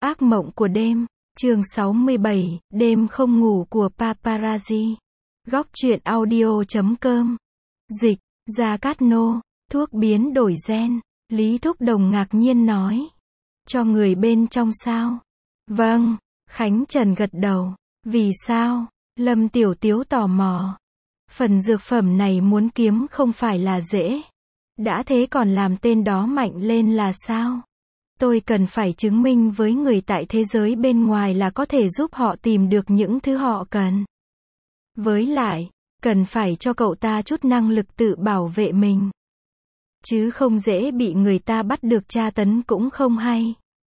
Ác mộng của đêm, chương 67, đêm không ngủ của paparazzi. Góc truyện audio.com. Dịch, Gia Cát Nô, thuốc biến đổi gen. Lý Thúc Đồng ngạc nhiên nói. Cho người bên trong sao? Vâng, Khánh Trần gật đầu. Vì sao? Lâm Tiểu Tiếu tò mò. Phần dược phẩm này muốn kiếm không phải là dễ. Đã thế còn làm tên đó mạnh lên là sao? Tôi cần phải chứng minh với người tại thế giới bên ngoài là có thể giúp họ tìm được những thứ họ cần. Với lại, cần phải cho cậu ta chút năng lực tự bảo vệ mình. Chứ không dễ bị người ta bắt được tra tấn cũng không hay.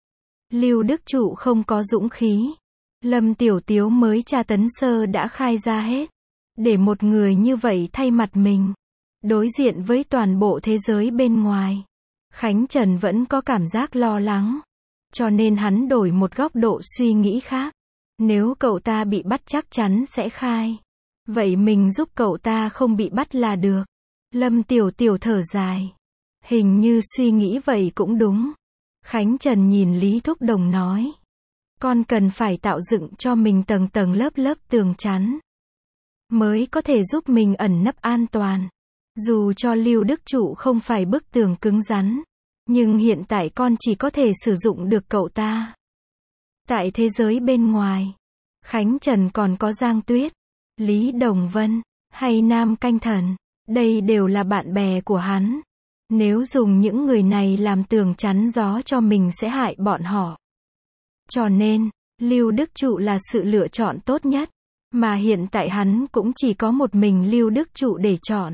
Lưu Đức Trụ không có dũng khí. Lâm Tiểu Tiếu mới tra tấn sơ đã khai ra hết. Để một người như vậy thay mặt mình, đối diện với toàn bộ thế giới bên ngoài. Khánh Trần vẫn có cảm giác lo lắng. Cho nên hắn đổi một góc độ suy nghĩ khác. Nếu cậu ta bị bắt chắc chắn sẽ khai. Vậy mình giúp cậu ta không bị bắt là được. Lâm Tiểu Tiểu thở dài. Hình như suy nghĩ vậy cũng đúng. Khánh Trần nhìn Lý Thúc Đồng nói. Con cần phải tạo dựng cho mình tầng tầng lớp lớp tường chắn. Mới có thể giúp mình ẩn nấp an toàn. Dù cho Lưu Đức Trụ không phải bức tường cứng rắn. Nhưng hiện tại con chỉ có thể sử dụng được cậu ta. Tại thế giới bên ngoài, Khánh Trần còn có Giang Tuyết, Lý Đồng Vân, hay Nam Canh Thần. Đây đều là bạn bè của hắn. Nếu dùng những người này làm tường chắn gió cho mình sẽ hại bọn họ. Cho nên, Lưu Đức Trụ là sự lựa chọn tốt nhất. Mà hiện tại hắn cũng chỉ có một mình Lưu Đức Trụ để chọn.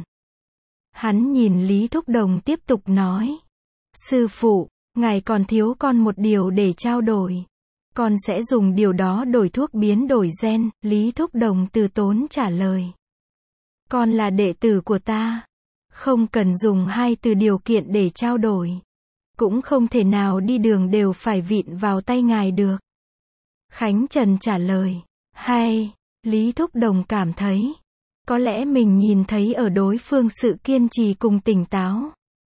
Hắn nhìn Lý Thúc Đồng tiếp tục nói. Sư phụ, ngài còn thiếu con một điều để trao đổi. Con sẽ dùng điều đó đổi thuốc biến đổi gen, Lý Thúc Đồng từ tốn trả lời. Con là đệ tử của ta. Không cần dùng hai từ điều kiện để trao đổi. Cũng không thể nào đi đường đều phải vịn vào tay ngài được. Khánh Trần trả lời. Hay, Lý Thúc Đồng cảm thấy. Có lẽ mình nhìn thấy ở đối phương sự kiên trì cùng tỉnh táo.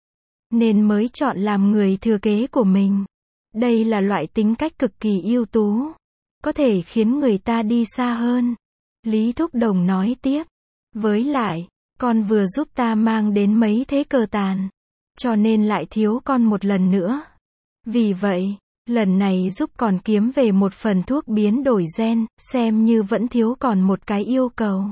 Nên mới chọn làm người thừa kế của mình. Đây là loại tính cách cực kỳ ưu tú. Có thể khiến người ta đi xa hơn. Lý Thúc Đồng nói tiếp. Với lại, con vừa giúp ta mang đến mấy thế cờ tàn. Cho nên lại thiếu con một lần nữa. Vì vậy, lần này giúp con kiếm về một phần thuốc biến đổi gen, xem như vẫn thiếu còn một cái yêu cầu.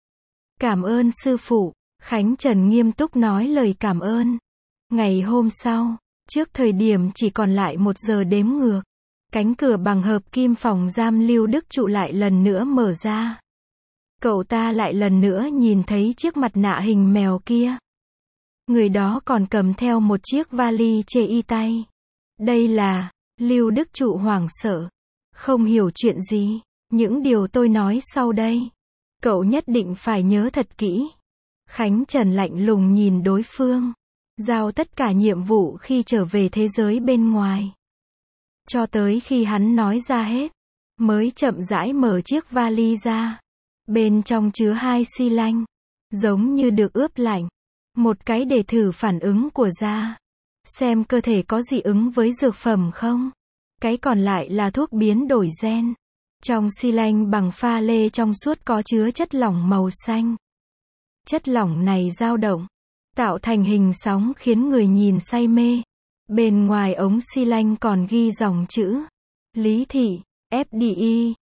Cảm ơn sư phụ, Khánh Trần nghiêm túc nói lời cảm ơn. Ngày hôm sau, trước thời điểm chỉ còn lại 1 giờ đếm ngược, cánh cửa bằng hợp kim phòng giam Lưu Đức Trụ lại lần nữa mở ra. Cậu ta lại lần nữa nhìn thấy chiếc mặt nạ hình mèo kia. Người đó còn cầm theo một chiếc vali chê y tay. Đây là, Lưu Đức Trụ hoảng sợ. Không hiểu chuyện gì, những điều tôi nói sau đây. Cậu nhất định phải nhớ thật kỹ. Khánh Trần lạnh lùng nhìn đối phương. Giao tất cả nhiệm vụ khi trở về thế giới bên ngoài. Cho tới khi hắn nói ra hết, mới chậm rãi mở chiếc vali ra. Bên trong chứa 2 xi lanh, giống như được ướp lạnh. Một cái để thử phản ứng của da. Xem cơ thể có dị ứng với dược phẩm không. Cái còn lại là thuốc biến đổi gen. Trong xi lanh bằng pha lê trong suốt có chứa chất lỏng màu xanh. Chất lỏng này dao động, tạo thành hình sóng khiến người nhìn say mê. Bên ngoài ống xi lanh còn ghi dòng chữ. Lý Thị, FDI,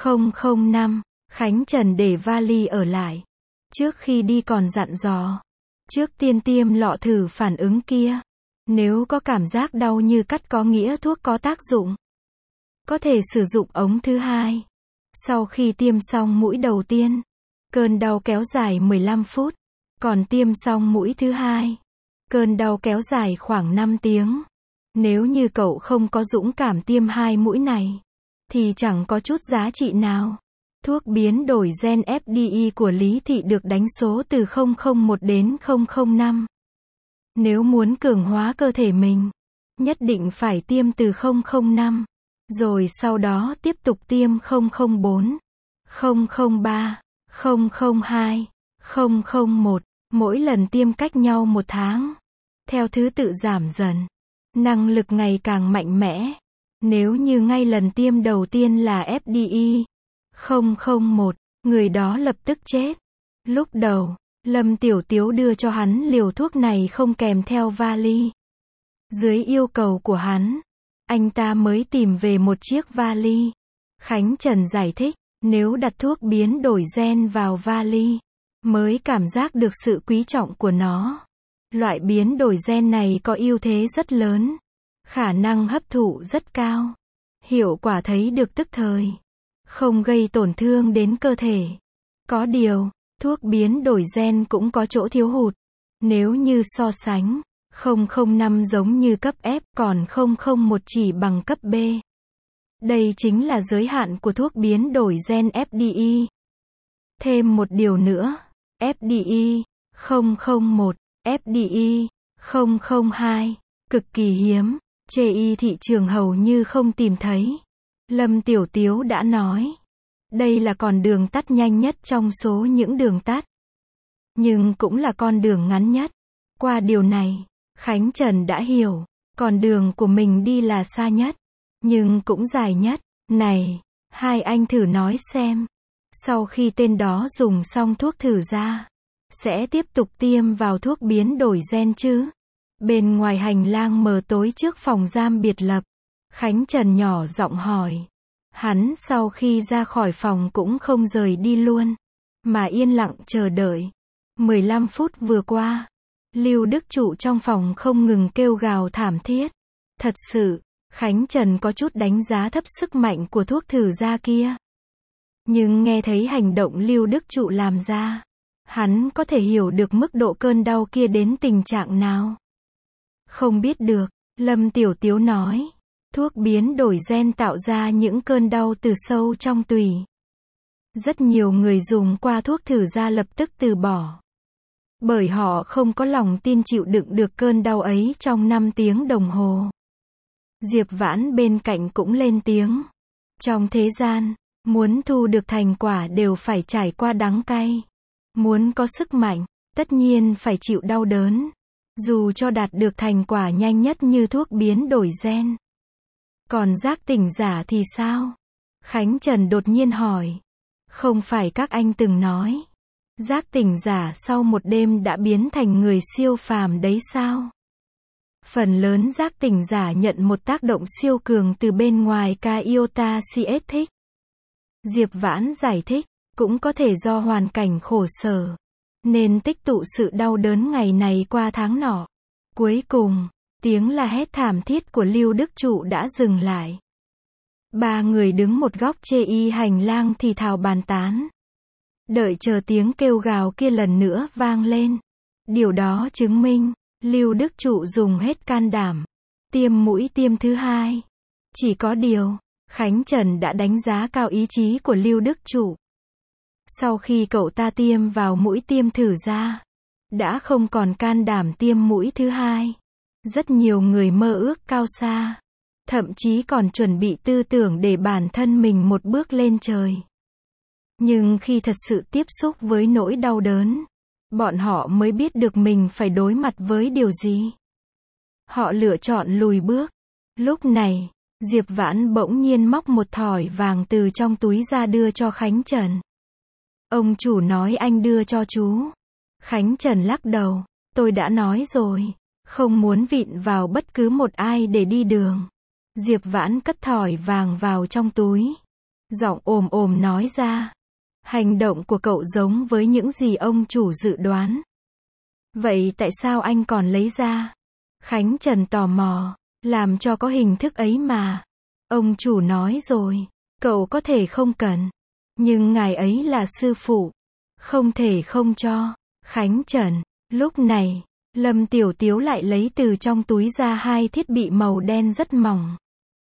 005. Khánh Trần để vali ở lại. Trước khi đi còn dặn dò. Trước tiên tiêm lọ thử phản ứng kia. Nếu có cảm giác đau như cắt có nghĩa thuốc có tác dụng. Có thể sử dụng ống thứ hai. Sau khi tiêm xong mũi đầu tiên, cơn đau kéo dài 15 phút. Còn tiêm xong mũi thứ hai, cơn đau kéo dài khoảng 5 tiếng. Nếu như cậu không có dũng cảm tiêm 2 mũi này, thì chẳng có chút giá trị nào. Thuốc biến đổi gen FDI của Lý Thị được đánh số từ 001 đến 005. Nếu muốn cường hóa cơ thể mình, nhất định phải tiêm từ 005. Rồi sau đó tiếp tục tiêm 004, 003, 002, 001. Mỗi lần tiêm cách nhau 1 tháng. Theo thứ tự giảm dần. Năng lực ngày càng mạnh mẽ. Nếu như ngay lần tiêm đầu tiên là FDI 001, người đó lập tức chết. Lúc đầu, Lâm Tiểu Tiếu đưa cho hắn liều thuốc này không kèm theo vali. Dưới yêu cầu của hắn, anh ta mới tìm về một chiếc vali. Khánh Trần giải thích, nếu đặt thuốc biến đổi gen vào vali, mới cảm giác được sự quý trọng của nó. Loại biến đổi gen này có ưu thế rất lớn, khả năng hấp thụ rất cao, hiệu quả thấy được tức thời, không gây tổn thương đến cơ thể. Có điều, thuốc biến đổi gen cũng có chỗ thiếu hụt. Nếu như so sánh, 005 giống như cấp F, còn 001 chỉ bằng cấp B. Đây chính là giới hạn của thuốc biến đổi gen FDI. Thêm một điều nữa, FDI 001, FDI 002, cực kỳ hiếm, trên thị trường hầu như không tìm thấy. Lâm Tiểu Tiếu đã nói, đây là con đường tắt nhanh nhất trong số những đường tắt, nhưng cũng là con đường ngắn nhất. Qua điều này, Khánh Trần đã hiểu, con đường của mình đi là xa nhất, nhưng cũng dài nhất. Này, hai anh thử nói xem, sau khi tên đó dùng xong thuốc thử ra, sẽ tiếp tục tiêm vào thuốc biến đổi gen chứ? Bên ngoài hành lang mờ tối trước phòng giam biệt lập, Khánh Trần nhỏ giọng hỏi. Hắn sau khi ra khỏi phòng cũng không rời đi luôn, mà yên lặng chờ đợi. 15 phút vừa qua, Lưu Đức Trụ trong phòng không ngừng kêu gào thảm thiết. Thật sự, Khánh Trần có chút đánh giá thấp sức mạnh của thuốc thử ra kia. Nhưng nghe thấy hành động Lưu Đức Trụ làm ra, hắn có thể hiểu được mức độ cơn đau kia đến tình trạng nào. Không biết được, Lâm Tiểu Tiếu nói. Thuốc biến đổi gen tạo ra những cơn đau từ sâu trong tủy. Rất nhiều người dùng qua thuốc thử ra lập tức từ bỏ. Bởi họ không có lòng tin chịu đựng được cơn đau ấy trong 5 tiếng đồng hồ. Diệp Vãn bên cạnh cũng lên tiếng. Trong thế gian, muốn thu được thành quả đều phải trải qua đắng cay. Muốn có sức mạnh, tất nhiên phải chịu đau đớn. Dù cho đạt được thành quả nhanh nhất như thuốc biến đổi gen. Còn giác tỉnh giả thì sao? Khánh Trần đột nhiên hỏi. Không phải các anh từng nói, giác tỉnh giả sau một đêm đã biến thành người siêu phàm đấy sao? Phần lớn giác tỉnh giả nhận một tác động siêu cường từ bên ngoài ca iota CS thích. Diệp Vãn giải thích, cũng có thể do hoàn cảnh khổ sở, nên tích tụ sự đau đớn ngày này qua tháng nọ. Cuối cùng, tiếng la hét thảm thiết của Lưu Đức Trụ đã dừng lại. Ba người đứng một góc chê hành lang thì thào bàn tán. Đợi chờ tiếng kêu gào kia lần nữa vang lên. Điều đó chứng minh, Lưu Đức Trụ dùng hết can đảm. Tiêm mũi tiêm thứ hai. Chỉ có điều, Khánh Trần đã đánh giá cao ý chí của Lưu Đức Trụ. Sau khi cậu ta tiêm vào mũi tiêm thử ra, đã không còn can đảm tiêm mũi thứ hai. Rất nhiều người mơ ước cao xa, thậm chí còn chuẩn bị tư tưởng để bản thân mình một bước lên trời. Nhưng khi thật sự tiếp xúc với nỗi đau đớn, bọn họ mới biết được mình phải đối mặt với điều gì. Họ lựa chọn lùi bước. Lúc này, Diệp Vãn bỗng nhiên móc một thỏi vàng từ trong túi ra đưa cho Khánh Trần. Ông chủ nói anh đưa cho chú. Khánh Trần lắc đầu, tôi đã nói rồi, không muốn vịn vào bất cứ một ai để đi đường. Diệp Vãn cất thỏi vàng vào trong túi. Giọng ồm ồm nói ra. Hành động của cậu giống với những gì ông chủ dự đoán. Vậy tại sao anh còn lấy ra? Khánh Trần tò mò, làm cho có hình thức ấy mà. Ông chủ nói rồi, cậu có thể không cần. Nhưng ngài ấy là sư phụ. Không thể không cho. Khánh Trần, lúc này, Lâm Tiểu Tiếu lại lấy từ trong túi ra hai thiết bị màu đen rất mỏng.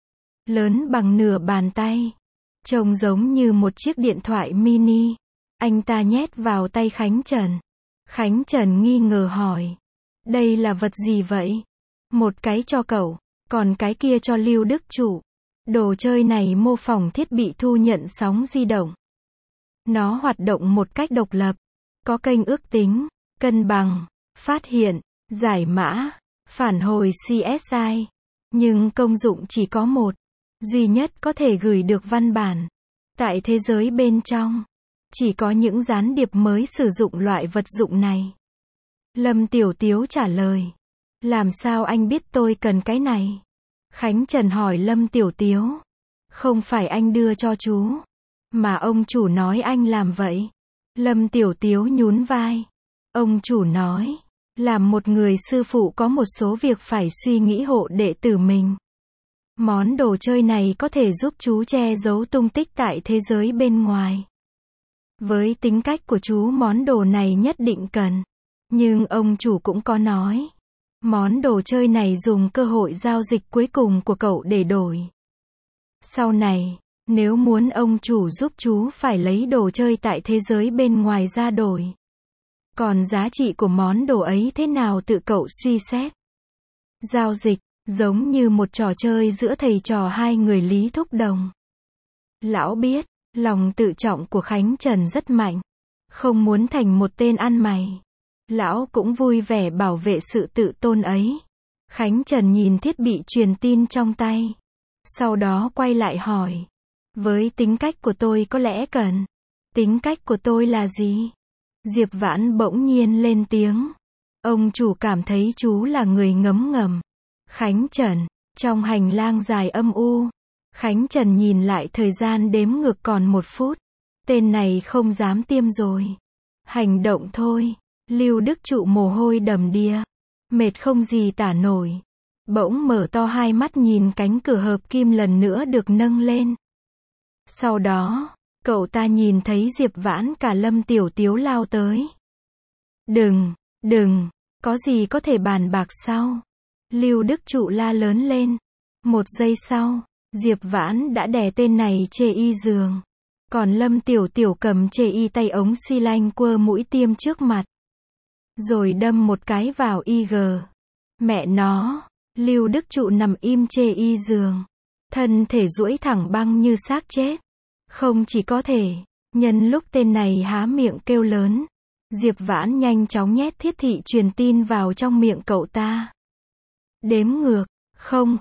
Lớn bằng nửa bàn tay. Trông giống như một chiếc điện thoại mini. Anh ta nhét vào tay Khánh Trần. Khánh Trần nghi ngờ hỏi. Đây là vật gì vậy? Một cái cho cậu, còn cái kia cho Lưu Đức Trụ. Đồ chơi này mô phỏng thiết bị thu nhận sóng di động. Nó hoạt động một cách độc lập. Có kênh ước tính, cân bằng, phát hiện, giải mã, phản hồi CSI. Nhưng công dụng chỉ có một. duy nhất có thể gửi được văn bản. Tại thế giới bên trong, chỉ có những gián điệp mới sử dụng loại vật dụng này. Lâm Tiểu Tiếu trả lời. Làm sao anh biết tôi cần cái này? Khánh Trần hỏi Lâm Tiểu Tiếu. Không phải anh đưa cho chú, mà ông chủ nói anh làm vậy. Lâm Tiểu Tiếu nhún vai. Ông chủ nói, làm một người sư phụ có một số việc phải suy nghĩ hộ đệ tử mình. Món đồ chơi này có thể giúp chú che giấu tung tích tại thế giới bên ngoài. Với tính cách của chú món đồ này nhất định cần. Nhưng ông chủ cũng có nói, món đồ chơi này dùng cơ hội giao dịch cuối cùng của cậu để đổi. Sau này, nếu muốn ông chủ giúp chú phải lấy đồ chơi tại thế giới bên ngoài ra đổi. Còn giá trị của món đồ ấy thế nào tự cậu suy xét. Giao dịch, giống như một trò chơi giữa thầy trò hai người Lý Thúc Đồng. Lão biết, lòng tự trọng của Khánh Trần rất mạnh. Không muốn thành một tên ăn mày. Lão cũng vui vẻ bảo vệ sự tự tôn ấy. Khánh Trần nhìn thiết bị truyền tin trong tay. Sau đó quay lại hỏi. Với tính cách của tôi có lẽ cần. Tính cách của tôi là gì? Diệp Vãn bỗng nhiên lên tiếng. Ông chủ cảm thấy chú là người ngấm ngầm. Khánh Trần, trong hành lang dài âm u. Khánh Trần nhìn lại thời gian đếm ngược còn 1 phút. Tên này không dám tiêm rồi. Hành động thôi. Lưu Đức Trụ mồ hôi đầm đìa. Mệt không gì tả nổi. Bỗng mở to hai mắt nhìn cánh cửa hợp kim lần nữa được nâng lên. Sau đó, cậu ta nhìn thấy Diệp Vãn cả Lâm Tiểu Tiếu lao tới. Đừng, có gì có thể bàn bạc sau. Lưu Đức Trụ la lớn lên. 1 giây sau, Diệp Vãn đã đè tên này chê y giường. Còn Lâm Tiểu Tiểu cầm chê y tay ống xi lanh quơ mũi tiêm trước mặt. Rồi đâm một cái vào IG. Mẹ nó, Lưu Đức Trụ nằm im chê y giường. Thân thể duỗi thẳng băng như xác chết. Không chỉ có thể, nhân lúc tên này há miệng kêu lớn, Diệp Vãn nhanh chóng nhét thiết thị truyền tin vào trong miệng cậu ta. Đếm ngược, 00,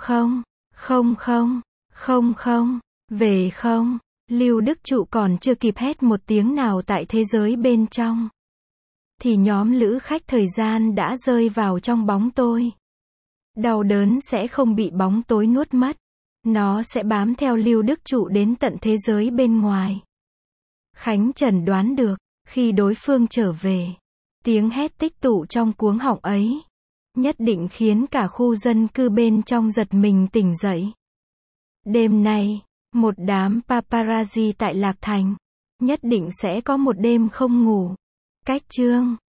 00, về không. Lưu Đức Trụ còn chưa kịp hét một tiếng nào tại thế giới bên trong. Thì nhóm lữ khách thời gian đã rơi vào trong bóng tối. Đau đớn sẽ không bị bóng tối nuốt mất. Nó sẽ bám theo Lưu Đức Trụ đến tận thế giới bên ngoài. Khánh Trần đoán được, khi đối phương trở về, tiếng hét tích tụ trong cuống họng ấy, nhất định khiến cả khu dân cư bên trong giật mình tỉnh dậy. Đêm nay, một đám paparazzi tại Lạc Thành, nhất định sẽ có một đêm không ngủ. Cách chương